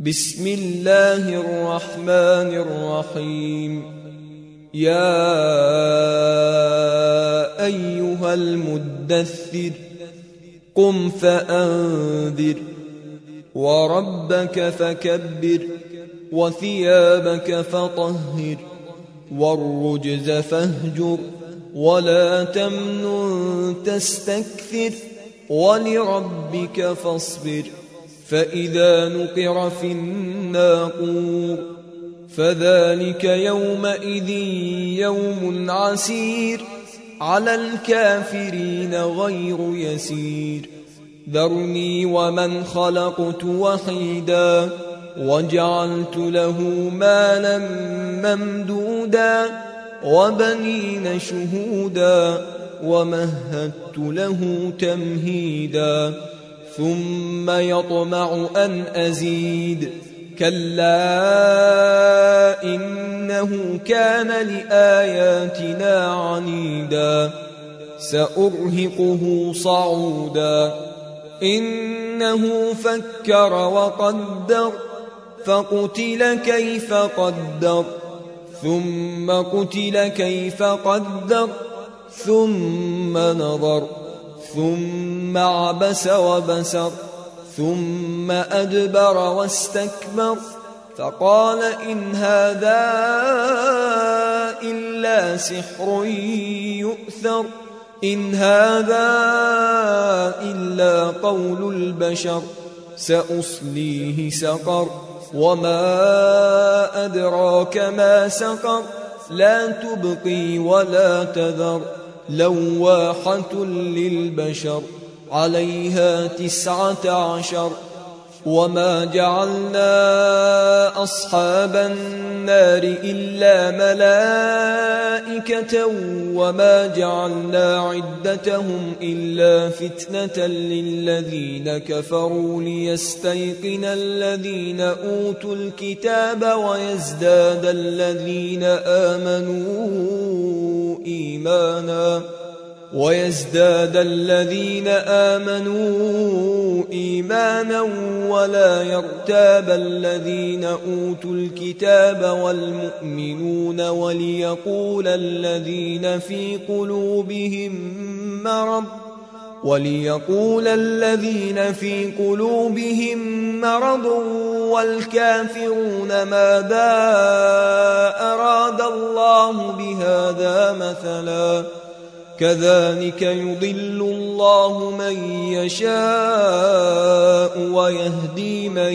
بسم الله الرحمن الرحيم. يا أيها المدثر قم فأنذر وربك فكبر وثيابك فطهر والرجز فاهجر ولا تمنن تستكثر ولربك فاصبر. فإذا نقر في الناقور فذلك يومئذ يوم عسير على الكافرين غير يسير. ذرني ومن خلقت وحيدا وجعلت له مالا ممدودا وبنين شهودا ومهدت له تمهيدا ثم يطمع أن أزيد كلا إنه كان لآياتنا عنيدا سأرهقه صعودا إنه فكر وقدر فقتل كيف قدر ثم قتل كيف قدر ثم نظر ثم عبس وبسر ثم أدبر واستكبر فقال إن هذا إلا سحر يؤثر إن هذا إلا قول البشر سأصليه سقر وما أدراك ما سقر لا تبقي ولا تذر لواحة للبشر عليها 19. وما جعلنا أصحاب النار إلا ملائكة وما جعلنا عدتهم إلا فتنة للذين كفروا ليستيقن الذين أوتوا الكتاب ويزداد الذين آمنوا إيمانا ولا يرتاب الذين أوتوا الكتاب والمؤمنون وليقول الذين في قلوبهم مرض والكافرون ماذا أراد الله بهذا مثلا كذلك يضل الله من يشاء ويهدي من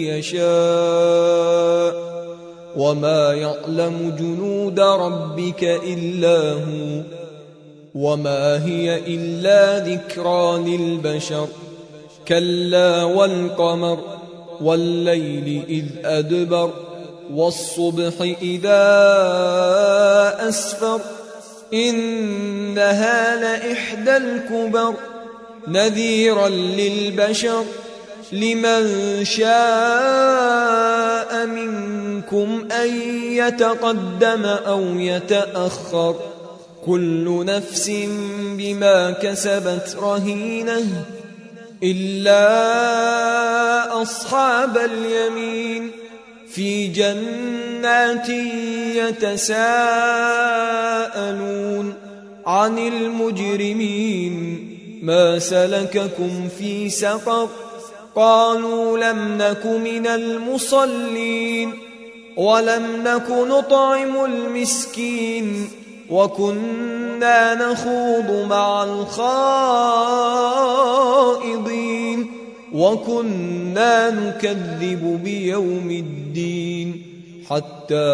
يشاء وما يعلم جنود ربك إلا هو وما هي إلا ذكرى للبشر. كلا والقمر والليل إذ أدبر والصبح إذا أسفر إنها لإحدى الكبر نذيرا للبشر لمن شاء منكم أن يتقدم أو يتأخر كل نفس بما كسبت رهينة إلا أصحاب اليمين في جنات يتساءلون عن المجرمين ما سلككم في سقر قالوا لم نك من المصلين ولم نك نطعم المسكين وكنا نخوض مع الخائضين وكنا نكذب بيوم الدين حتى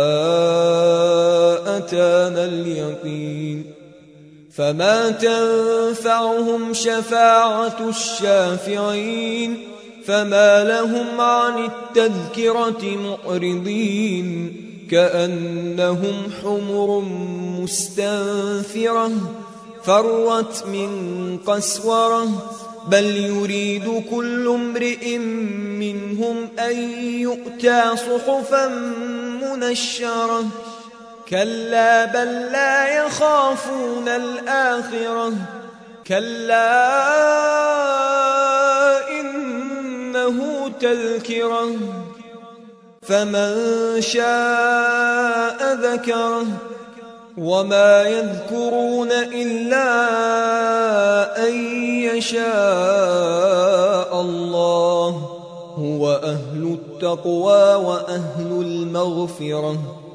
أتانا اليقين فما تنفعهم شفاعة الشافعين فما لهم عن التذكرة معرضين كأنهم حمر مستنفرة فرت من قسورة بل يريد كل امرئ منهم أن يؤتى صحفا منشرة كلا بل لا يخافون الآخرة كلا إنه تذكرة فمن شاء ذكره. وما يذكرون إلا أن يشاء الله، هو أهل التقوى وأهل المغفرة.